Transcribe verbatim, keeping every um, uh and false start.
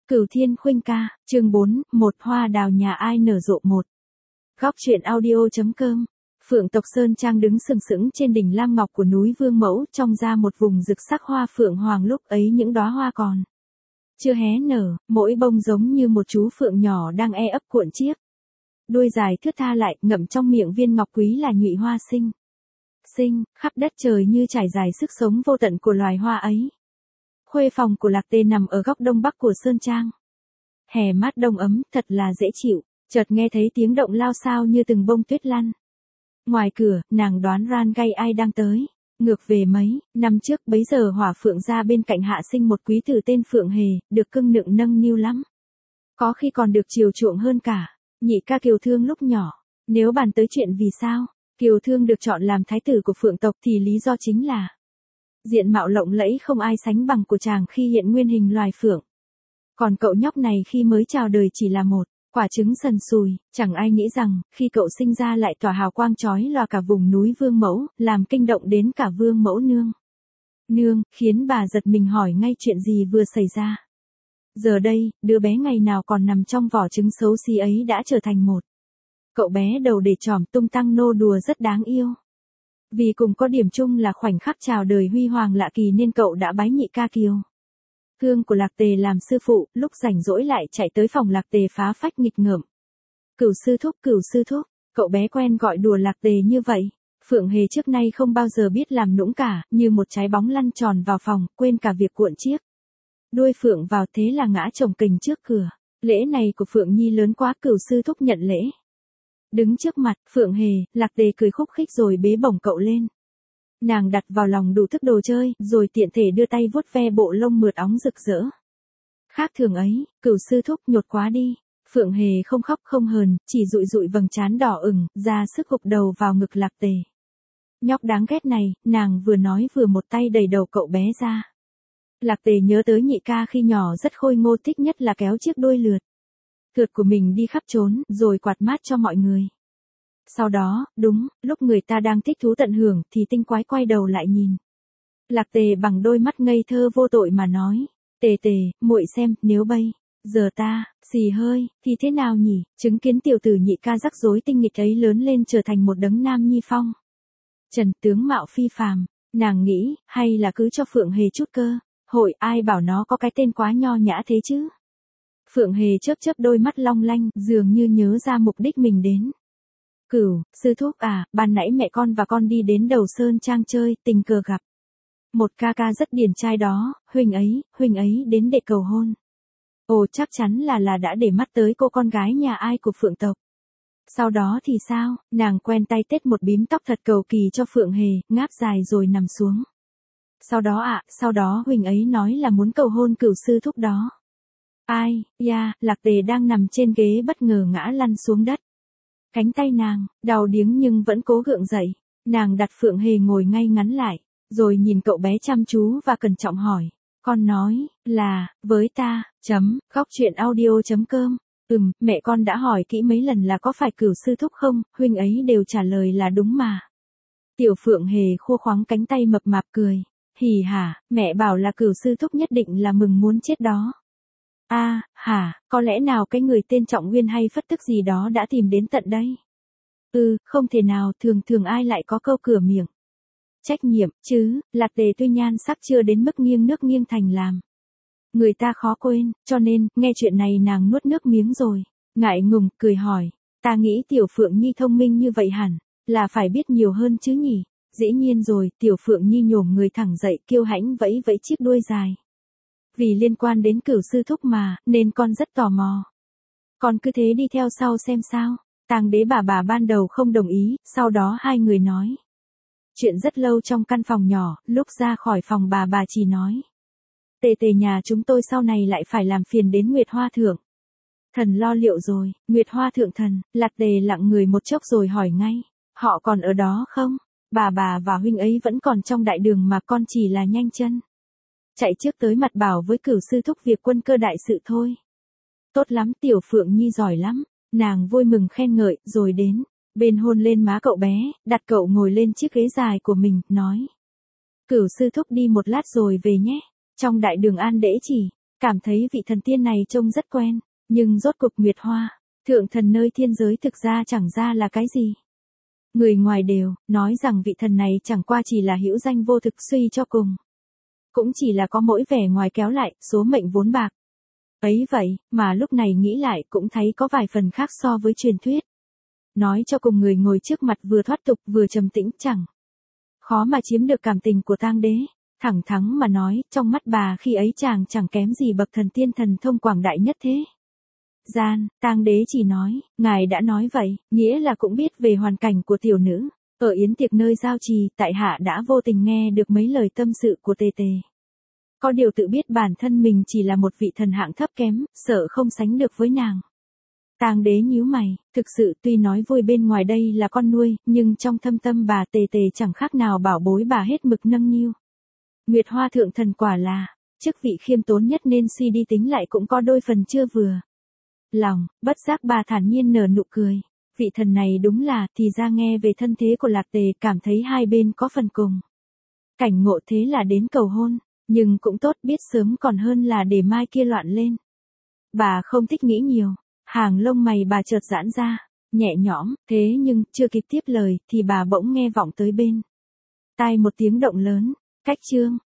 Cửu Thiên Khuynh ca, chương bốn, một hoa đào nhà ai nở rộ một. Góc truyện audio.com. Phượng tộc Sơn Trang đứng sừng sững trên đỉnh lam ngọc của núi Vương Mẫu, trong ra một vùng rực sắc hoa phượng hoàng, lúc ấy những đóa hoa còn chưa hé nở, mỗi bông giống như một chú phượng nhỏ đang e ấp cuộn chiếc đuôi dài thướt tha lại, ngậm trong miệng viên ngọc quý là nhụy hoa xinh xinh, khắp đất trời như trải dài sức sống vô tận của loài hoa ấy. Khuê phòng của Lạc Tề nằm ở góc đông bắc của Sơn Trang. Hè mát đông ấm, thật là dễ chịu, chợt nghe thấy tiếng động lao xao như từng bông tuyết lăn. Ngoài cửa, nàng đoán Ran Gai ai đang tới. Ngược về mấy năm trước, bấy giờ Hỏa Phượng gia bên cạnh hạ sinh một quý tử tên Phượng Hề, được cưng nựng nâng niu lắm. Có khi còn được chiều chuộng hơn cả nhị ca Kiều Thương lúc nhỏ. Nếu bàn tới chuyện vì sao Kiều Thương được chọn làm thái tử của Phượng tộc thì lý do chính là diện mạo lộng lẫy không ai sánh bằng của chàng khi hiện nguyên hình loài phượng. Còn cậu nhóc này khi mới chào đời chỉ là một quả trứng sần sùi, chẳng ai nghĩ rằng khi cậu sinh ra lại tỏa hào quang chói lòa cả vùng núi Vương Mẫu, làm kinh động đến cả Vương Mẫu nương. Nương, khiến bà giật mình hỏi ngay chuyện gì vừa xảy ra. Giờ đây, đứa bé ngày nào còn nằm trong vỏ trứng xấu xí ấy đã trở thành một cậu bé đầu để trỏm tung tăng nô đùa rất đáng yêu. Vì cùng có điểm chung là khoảnh khắc chào đời huy hoàng lạ kỳ nên cậu đã bái nhị ca Kiều Thương của Lạc Tề làm sư phụ, lúc rảnh rỗi lại chạy tới phòng Lạc Tề phá phách nghịch ngợm. Cửu sư thúc, cửu sư thúc, cậu bé quen gọi đùa Lạc Tề như vậy. Phượng Hề trước nay không bao giờ biết làm nũng cả, như một trái bóng lăn tròn vào phòng, quên cả việc cuộn chiếc đuôi phượng vào, thế là ngã chồng kềnh trước cửa. Lễ này của Phượng Nhi lớn quá, cửu sư thúc nhận lễ. Đứng trước mặt, Phượng Hề, Lạc Tề cười khúc khích rồi bế bổng cậu lên. Nàng đặt vào lòng đủ thức đồ chơi, rồi tiện thể đưa tay vuốt ve bộ lông mượt óng rực rỡ. Khác thường ấy, cửu sư thúc nhột quá đi. Phượng Hề không khóc không hờn, chỉ dụi dụi vầng trán đỏ ửng, ra sức gục đầu vào ngực Lạc Tề. Nhóc đáng ghét này, nàng vừa nói vừa một tay đẩy đầu cậu bé ra. Lạc Tề nhớ tới nhị ca khi nhỏ rất khôi ngô, thích nhất là kéo chiếc đuôi lượt thượt của mình đi khắp trốn, rồi quạt mát cho mọi người. Sau đó, đúng, lúc người ta đang thích thú tận hưởng thì tinh quái quay đầu lại nhìn Lạc Tề bằng đôi mắt ngây thơ vô tội mà nói, Tề Tề, muội xem, nếu bây giờ ta xì hơi thì thế nào nhỉ? Chứng kiến tiểu tử nhị ca rắc rối tinh nghịch ấy lớn lên trở thành một đấng nam nhi phong trần, tướng mạo phi phàm, nàng nghĩ, hay là cứ cho Phượng Hề chút cơ hội, ai bảo nó có cái tên quá nho nhã thế chứ. Phượng Hề chớp chớp đôi mắt long lanh, dường như nhớ ra mục đích mình đến. Cửu sư thúc à, ban nãy mẹ con và con đi đến đầu Sơn Trang chơi, tình cờ gặp một ca ca rất điển trai đó, huynh ấy, huynh ấy đến để cầu hôn. Ồ, chắc chắn là là đã để mắt tới cô con gái nhà ai của Phượng tộc. Sau đó thì sao? Nàng quen tay tết một bím tóc thật cầu kỳ cho Phượng Hề, ngáp dài rồi nằm xuống. Sau đó ạ, à, sau đó huynh ấy nói là muốn cầu hôn cửu sư thúc đó. Ai, ya, Lạc Tề đang nằm trên ghế bất ngờ ngã lăn xuống đất. Cánh tay nàng, đau điếng nhưng vẫn cố gượng dậy. Nàng đặt Phượng Hề ngồi ngay ngắn lại, rồi nhìn cậu bé chăm chú và cẩn trọng hỏi. Con nói, là, với ta, chấm, góc truyện audio.com. Ừm, mẹ con đã hỏi kỹ mấy lần là có phải cửu sư thúc không, huynh ấy đều trả lời là đúng mà. Tiểu Phượng Hề khua khoắng cánh tay mập mạp cười. Hỉ hả, mẹ bảo là cửu sư thúc nhất định là mừng muốn chết đó. A, à, hả, có lẽ nào cái người tên Trọng Nguyên hay Phất Tức gì đó đã tìm đến tận đây? Ừ, không thể nào, thường thường ai lại có câu cửa miệng trách nhiệm, chứ. Lạc Tề tuy nhan sắc chưa đến mức nghiêng nước nghiêng thành làm người ta khó quên, cho nên, nghe chuyện này nàng nuốt nước miếng rồi, ngại ngùng, cười hỏi, ta nghĩ Tiểu Phượng Nhi thông minh như vậy hẳn là phải biết nhiều hơn chứ nhỉ? Dĩ nhiên rồi, Tiểu Phượng Nhi nhổm người thẳng dậy, kiêu hãnh vẫy vẫy chiếc đuôi dài. Vì liên quan đến cửu sư thúc mà, nên con rất tò mò. Con cứ thế đi theo sau xem sao. Tàng đế bà bà ban đầu không đồng ý, sau đó hai người nói chuyện rất lâu trong căn phòng nhỏ, lúc ra khỏi phòng bà bà chỉ nói. Tề Tề nhà chúng tôi sau này lại phải làm phiền đến Nguyệt Hoa Thượng thần lo liệu rồi. Nguyệt Hoa Thượng thần, Lạc Tề lặng người một chốc rồi hỏi ngay. Họ còn ở đó không? Bà bà và huynh ấy vẫn còn trong đại đường mà con chỉ là nhanh chân chạy trước tới mặt bảo với cửu sư thúc việc quân cơ đại sự thôi. Tốt lắm, Tiểu Phượng Nhi giỏi lắm. Nàng vui mừng khen ngợi, rồi đến bên hôn lên má cậu bé, đặt cậu ngồi lên chiếc ghế dài của mình, nói. Cửu sư thúc đi một lát rồi về nhé. Trong đại đường an đễ chỉ. cảm thấy vị thần tiên này trông rất quen, nhưng rốt cuộc Nguyệt Hoa, thượng thần nơi thiên giới thực ra chẳng ra là cái gì. Người ngoài đều nói rằng vị thần này chẳng qua chỉ là hữu danh vô thực, suy cho cùng cũng chỉ là có mỗi vẻ ngoài kéo lại, số mệnh vốn bạc. Ấy vậy, mà lúc này nghĩ lại cũng thấy có vài phần khác so với truyền thuyết. Nói cho cùng người ngồi trước mặt vừa thoát tục vừa trầm tĩnh, chẳng khó mà chiếm được cảm tình của tang đế. Thẳng thắn mà nói, trong mắt bà khi ấy chàng chẳng kém gì bậc thần tiên thần thông quảng đại nhất thế gian. Tang đế chỉ nói, ngài đã nói vậy, nghĩa là cũng biết về hoàn cảnh của tiểu nữ. Ở yến tiệc nơi giao trì, tại hạ đã vô tình nghe được mấy lời tâm sự của tề tề. Có điều tự biết bản thân mình chỉ là một vị thần hạng thấp kém, sợ không sánh được với nàng. Tang đế nhíu mày, thực sự tuy nói vui bên ngoài đây là con nuôi, nhưng trong thâm tâm bà tề tề chẳng khác nào bảo bối bà hết mực nâng niu. Nguyệt Hoa thượng thần quả là, chức vị khiêm tốn nhất nên suy đi tính lại cũng có đôi phần chưa vừa lòng, bất giác bà thản nhiên nở nụ cười. Vị thần này đúng là, thì ra nghe về thân thế của Lạc Tề cảm thấy hai bên có phần cùng cảnh ngộ, thế là đến cầu hôn, nhưng cũng tốt, biết sớm còn hơn là để mai kia loạn lên. Bà không thích nghĩ nhiều, hàng lông mày bà chợt giãn ra, nhẹ nhõm, thế nhưng chưa kịp tiếp lời thì bà bỗng nghe vọng tới bên tai một tiếng động lớn, cách chương.